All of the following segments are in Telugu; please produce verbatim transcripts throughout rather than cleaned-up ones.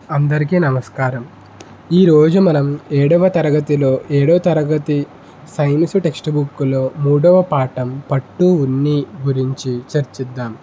అందరికీ నమస్కారం. ఈరోజు మనం ఏడవ తరగతిలో ఏడవ తరగతి సైన్స్ టెక్స్ట్ బుక్లో మూడవ పాఠం పట్టు ఉన్ని గురించి చర్చిద్దాం.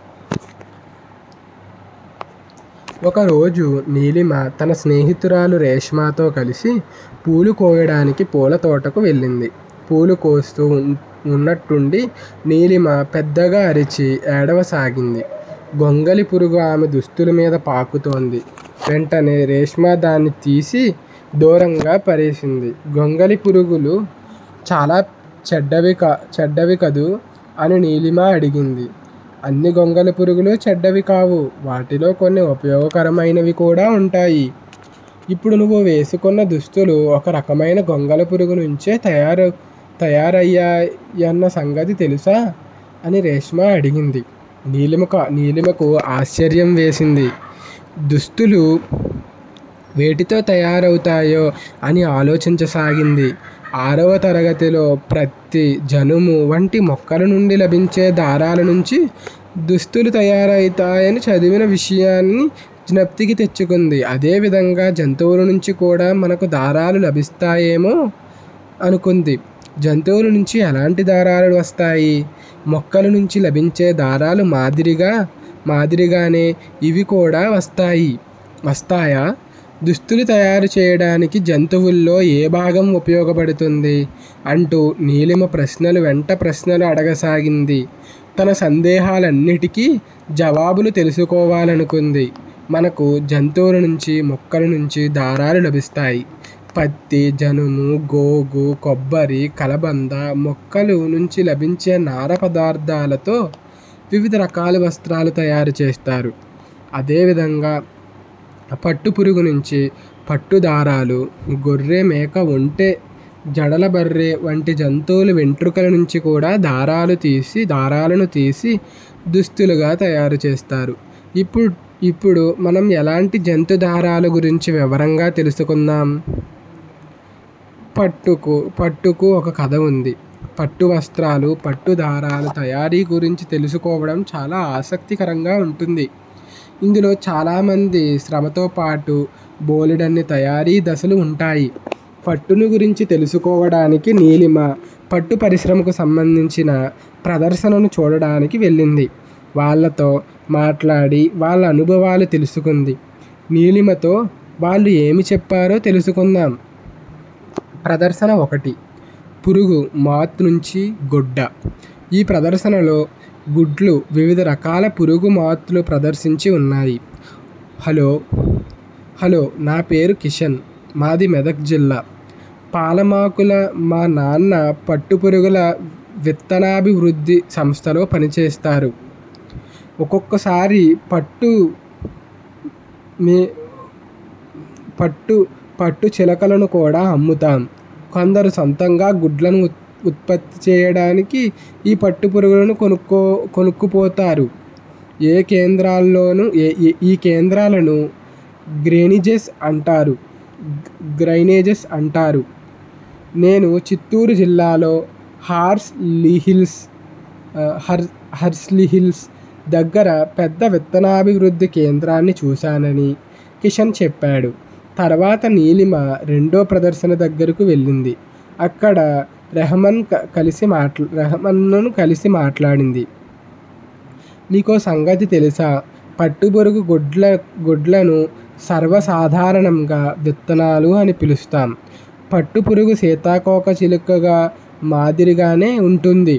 ఒకరోజు నీలిమ తన స్నేహితురాలు రేష్మతో కలిసి పూలు కోయడానికి పూల తోటకు వెళ్ళింది. పూలు కోస్తూ ఉన్నట్టుండి నీలిమ పెద్దగా అరిచి ఏడవసాగింది. గొంగళి పురుగు ఆమె దుస్తుల మీద పాకుతోంది. వెంటనే రేష్మ దాన్ని తీసి దూరంగా పడేసింది. గొంగళి పురుగులు చాలా చెడ్డవి కా చెడ్డవి కదూ అని నీలిమ అడిగింది. అన్ని గొంగళి పురుగులు చెడ్డవి కావు. వాటిలో కొన్ని ఉపయోగకరమైనవి కూడా ఉంటాయి. ఇప్పుడు నువ్వు వేసుకున్న దుస్తులు ఒక రకమైన గొంగళి పురుగు నుంచే తయారు తయారయ్యాయన్న సంగతి తెలుసా అని రేష్మ అడిగింది. నీలిమకు నీలిమకు ఆశ్చర్యం వేసింది. దుస్తులు వేటితో తయారవుతాయో అని ఆలోచించసాగింది. ఆరవ తరగతిలో ప్రతి జనుము వంటి మొక్కల నుండి లభించే దారాల నుంచి దుస్తులు తయారవుతాయని చదివిన విషయాన్ని జ్ఞప్తికి తెచ్చుకుంది. అదేవిధంగా జంతువుల నుంచి కూడా మనకు దారాలు లభిస్తాయేమో అనుకుంది. జంతువుల నుంచి ఎలాంటి దారాలు వస్తాయి? మొక్కల నుంచి లభించే దారాలు మాదిరిగా మాదిరిగానే ఇవి కూడా వస్తాయి వస్తాయా దుస్తులు తయారు చేయడానికి జంతువుల్లో ఏ భాగం ఉపయోగపడుతుంది అంటూ నీలిమ ప్రశ్నలు వెంట ప్రశ్నలు అడగసాగింది. తన సందేహాలన్నిటికీ జవాబులు తెలుసుకోవాలనుకుంది. మనకు జంతువుల నుంచి మొక్కల నుంచి దారాలు లభిస్తాయి. పత్తి, జనుము, గోగు, కొబ్బరి, కలబంద మొక్కలు నుంచి లభించే నార పదార్థాలతో వివిధ రకాల వస్త్రాలు తయారు చేస్తారు. అదేవిధంగా పట్టు పురుగు నుంచి పట్టు దారాలు, గొర్రె, మేక, ఒంటె, జడల బర్రె వంటి జంతువుల వెంట్రుకల నుంచి కూడా దారాలు తీసి దారాలను తీసి దుస్తులుగా తయారు చేస్తారు. ఇప్పుడు ఇప్పుడు మనం ఎలాంటి జంతు దారాల గురించి వివరంగా తెలుసుకుందాం. పట్టుకు పట్టుకు ఒక కథ ఉంది. పట్టు వస్త్రాలు, పట్టు దారాల తయారీ గురించి తెలుసుకోవడం చాలా ఆసక్తికరంగా ఉంటుంది. ఇందులో చాలామంది శ్రమతో పాటు బోలెడన్ని తయారీ దశలు ఉంటాయి. పట్టును గురించి తెలుసుకోవడానికి నీలిమ పట్టు పరిశ్రమకు సంబంధించిన ప్రదర్శనను చూడడానికి వెళ్ళింది. వాళ్ళతో మాట్లాడి వాళ్ళ అనుభవాలు తెలుసుకుంది. నీలిమతో వాళ్ళు ఏమి చెప్పారో తెలుసుకుందాం. ప్రదర్శన ఒకటి. పురుగు మాత్ నుంచి గుడ్డ. ఈ ప్రదర్శనలో గుడ్లు వివిధ రకాల పురుగు మాత్లు ప్రదర్శించి ఉన్నాయి. హలో హలో నా పేరు కిషన్. మాది మెదక్ జిల్లా. పాలమాకుల మా నాన్న పట్టుపురుగుల విత్తనాభివృద్ధి సంస్థలో పనిచేస్తారు. ఒక్కొక్కసారి పట్టు మే పట్టు పట్టు చిలకలను కూడా అమ్ముతాం. కొందరు సొంతంగా గుడ్లను ఉత్పత్తి చేయడానికి ఈ పట్టు పురుగులను కొనుక్కో కొనుక్కుపోతారు. ఏ కేంద్రాల్లోనూ ఏ ఈ కేంద్రాలను గ్రెయినేజెస్ అంటారు గ్రైనేజెస్ అంటారు. నేను చిత్తూరు జిల్లాలో హార్స్లీ హిల్స్ హర్ హర్స్లీ హిల్స్ దగ్గర పెద్ద విత్తనాభివృద్ధి కేంద్రాన్ని చూశానని కిషన్ చెప్పాడు. తర్వాత నీలిమ రెండో ప్రదర్శన దగ్గరకు వెళ్ళింది. అక్కడ రెహమాన్ కలిసి మాట్లా రెహమాన్ను కలిసి మాట్లాడింది. నీకో సంగతి తెలుసా? పట్టుపురుగు గుడ్ల గుడ్లను సర్వసాధారణంగా విత్తనాలు అని పిలుస్తాం. పట్టుపురుగు సీతాకోక చిలుకగా మాదిరిగానే ఉంటుంది.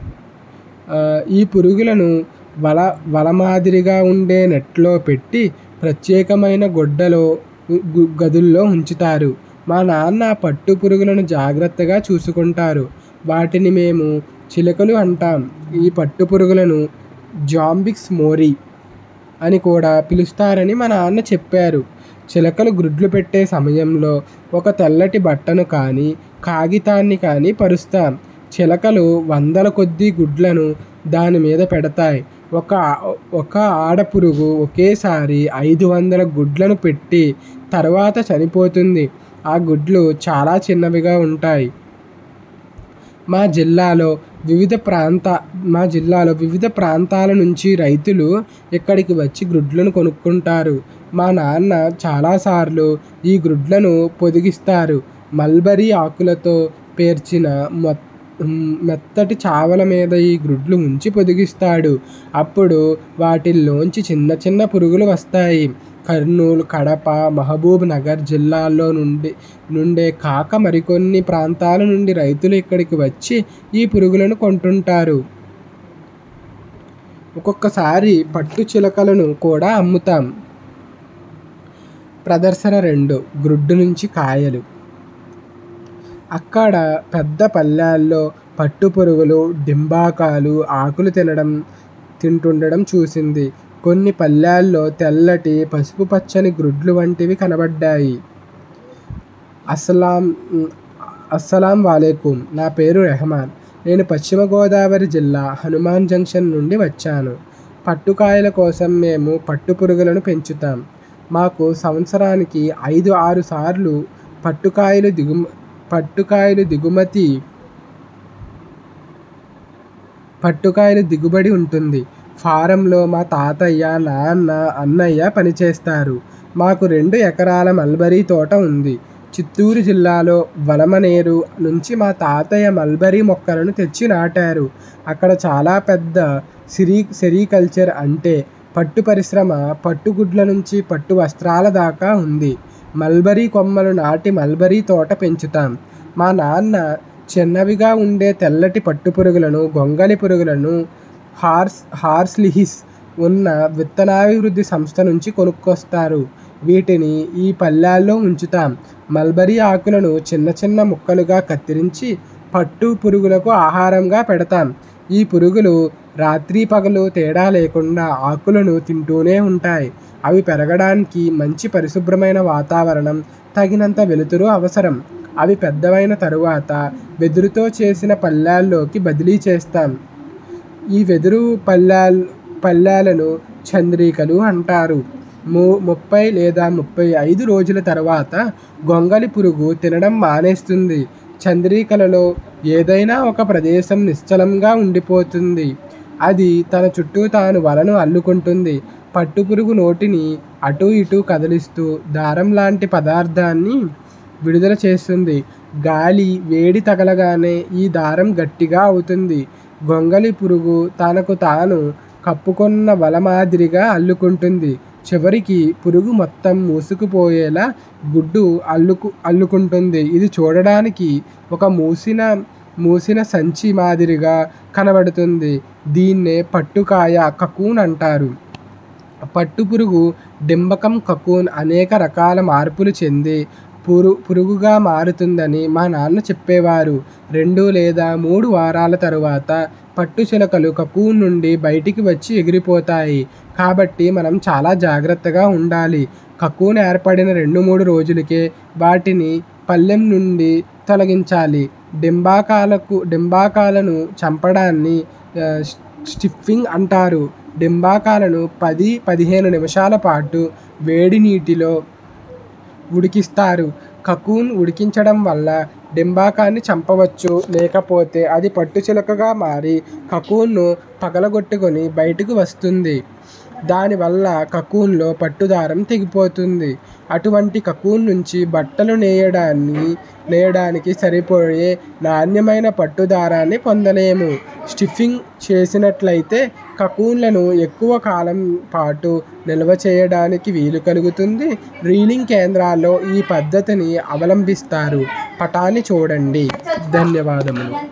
ఈ పురుగులను వల వల మాదిరిగా ఉండే నెట్లో పెట్టి ప్రత్యేకమైన గుడ్డలో గదుల్లో ఉంచుతారు. మా నాన్న పట్టు పురుగులను జాగ్రత్తగా చూసుకుంటారు. వాటిని మేము చిలుకలు అంటాం. ఈ పట్టు పురుగులను జాంబిక్స్ మోరీ అని కూడా పిలుస్తారని మా నాన్న చెప్పారు. చిలకలు గుడ్లు పెట్టే సమయంలో ఒక తెల్లటి బట్టను కానీ కాగితాన్ని కానీ పరుస్తాం. చిలకలు వందల కొద్దీ గుడ్లను దాని మీద పెడతాయి. ఒక ఒక ఆడపురుగు ఒకేసారి ఐదు వందల గుడ్లను పెట్టి తర్వాత చనిపోతుంది. ఆ గుడ్లు చాలా చిన్నవిగా ఉంటాయి. మా జిల్లాలో వివిధ ప్రాంత మా జిల్లాలో వివిధ ప్రాంతాల నుంచి రైతులు ఇక్కడికి వచ్చి గ్రుడ్లను కొనుక్కుంటారు. మా నాన్న చాలాసార్లు ఈ గ్రుడ్లను పొదిగిస్తారు. మల్బరీ ఆకులతో పేర్చిన మొ మెత్తటి చావల మీద ఈ గ్రుడ్లు ఉంచి పొదిగిస్తాడు. అప్పుడు వాటిల్లోంచి చిన్న చిన్న పురుగులు వస్తాయి. కర్నూలు, కడప, మహబూబ్ నగర్ జిల్లాల్లో నుండి నుండే కాక మరికొన్ని ప్రాంతాల నుండి రైతులు ఇక్కడికి వచ్చి ఈ పురుగులను కొంటుంటారు. ఒక్కొక్కసారి పట్టు చిలకలను కూడా అమ్ముతాం. ప్రదర్శన రెండు: గ్రుడ్డు నుంచి కాయలు. అక్కడ పెద్ద పళ్ళాల్లో పట్టుపురుగులు, డింబాకాలు ఆకులు తినడం తింటుండడం చూసింది. కొన్ని పళ్ళాల్లో తెల్లటి, పసుపు పచ్చని గ్రుడ్లు వంటివి కనబడ్డాయి. అస్సలాం అస్సలాం వాలేకుం. నా పేరు రెహమాన్. నేను పశ్చిమ గోదావరి జిల్లా హనుమాన్ జంక్షన్ నుండి వచ్చాను. పట్టుకాయల కోసం మేము పట్టుపురుగులను పెంచుతాం. మాకు సంవత్సరానికి ఐదు ఆరు సార్లు పట్టుకాయలు దిగు పట్టుకాయలు దిగుమతి పట్టుకాయలు దిగుబడి ఉంటుంది. ఫారంలో మా తాతయ్య, నాన్న, అన్నయ్య పనిచేస్తారు. మాకు రెండు ఎకరాల మల్బరీ తోట ఉంది. చిత్తూరు జిల్లాలో వలమనేరు నుంచి మా తాతయ్య మల్బరీ మొక్కలను తెచ్చి నాటారు. అక్కడ చాలా పెద్ద సిరీ సెరికల్చర్ అంటే పట్టు పరిశ్రమ పట్టుగుడ్ల నుంచి పట్టు వస్త్రాల దాకా ఉంది. మల్బరీ కొమ్మలు నాటి మల్బరీ తోట పెంచుతాం. మా నాన్న చిన్నవిగా ఉండే తెల్లటి పట్టుపురుగులను, గొంగళి పురుగులను హార్స్ హార్స్లీహిస్ ఉన్న విత్తనాభివృద్ధి సంస్థ నుంచి కొనుక్కొస్తారు. వీటిని ఈ పళ్ళాల్లో ఉంచుతాం. మల్బరీ ఆకులను చిన్న చిన్న ముక్కలుగా కత్తిరించి పట్టు పురుగులకు ఆహారంగా పెడతాం. ఈ పురుగులు రాత్రి పగలు తేడా లేకుండా ఆకులను తింటూనే ఉంటాయి. అవి పెరగడానికి మంచి పరిశుభ్రమైన వాతావరణం, తగినంత వెలుతురు అవసరం. అవి పెద్దవైన తరువాత వెదురుతో చేసిన పళ్ళాల్లోకి బదిలీ చేస్తాం. ఈ వెదురు పళ్ళాల్ పళ్ళాలను చంద్రికలు అంటారు. ము ముప్పై లేదా ముప్పై ఐదు రోజుల తర్వాత గొంగళి పురుగు తినడం మానేస్తుంది. చంద్రికలలో ఏదైనా ఒక ప్రదేశం నిశ్చలంగా ఉండిపోతుంది. అది తన చుట్టూ తాను వలను అల్లుకుంటుంది. పట్టుపురుగు నోటిని అటూ ఇటూ కదిలిస్తూ దారం లాంటి పదార్థాన్ని విడుదల చేస్తుంది. గాలి, వేడి తగలగానే ఈ దారం గట్టిగా అవుతుంది. గొంగళి పురుగు తనకు తాను కప్పుకొన్న వల మాదిరిగా అల్లుకుంటుంది. చివరికి పురుగు మొత్తం మూసుకుపోయేలా గుడ్డు అల్లుకు అల్లుకుంటుంది. ఇది చూడడానికి ఒక మూసిన మూసిన సంచి మాదిరిగా కనబడుతుంది. దీన్నే పట్టుకాయ కకూన్ అంటారు. పట్టుపురుగు డింబకం కకూన్ అనేక రకాల మార్పులు చెంది పురు పురుగుగా మారుతుందని మా నాన్న చెప్పేవారు. రెండు లేదా మూడు వారాల తరువాత పట్టు చిలకలు కకూన్ నుండి బయటికి వచ్చి ఎగిరిపోతాయి. కాబట్టి మనం చాలా జాగ్రత్తగా ఉండాలి. కకూన్ ఏర్పడిన రెండు మూడు రోజులకే వాటిని పళ్ళెం నుండి తొలగించాలి. డింబాకాలకు డింబాకాలను చంపడాన్ని స్టిఫింగ్ అంటారు. డింబాకాలను పది పదిహేను నిమిషాల పాటు వేడి నీటిలో ఉడికిస్తారు. కకూన్ ఉడికించడం వల్ల డింబాకాన్ని చంపవచ్చు. లేకపోతే అది పట్టు చిలకగా మారి కకూన్ను పగలగొట్టుకొని బయటకు వస్తుంది. దానివల్ల కకూన్లో పట్టుదారం తెగిపోతుంది. అటువంటి కకూన్ నుంచి బట్టలు నేయడాన్ని నేయడానికి సరిపోయే నాణ్యమైన పట్టుదారాన్ని పొందలేము. స్టిఫింగ్ చేసినట్లయితే కకూన్లను ఎక్కువ కాలం పాటు నిల్వ చేయడానికి వీలు కలుగుతుంది. రీలింగ్ కేంద్రాల్లో ఈ పద్ధతిని అవలంబిస్తారు. పటాన్ని చూడండి. ధన్యవాదములు.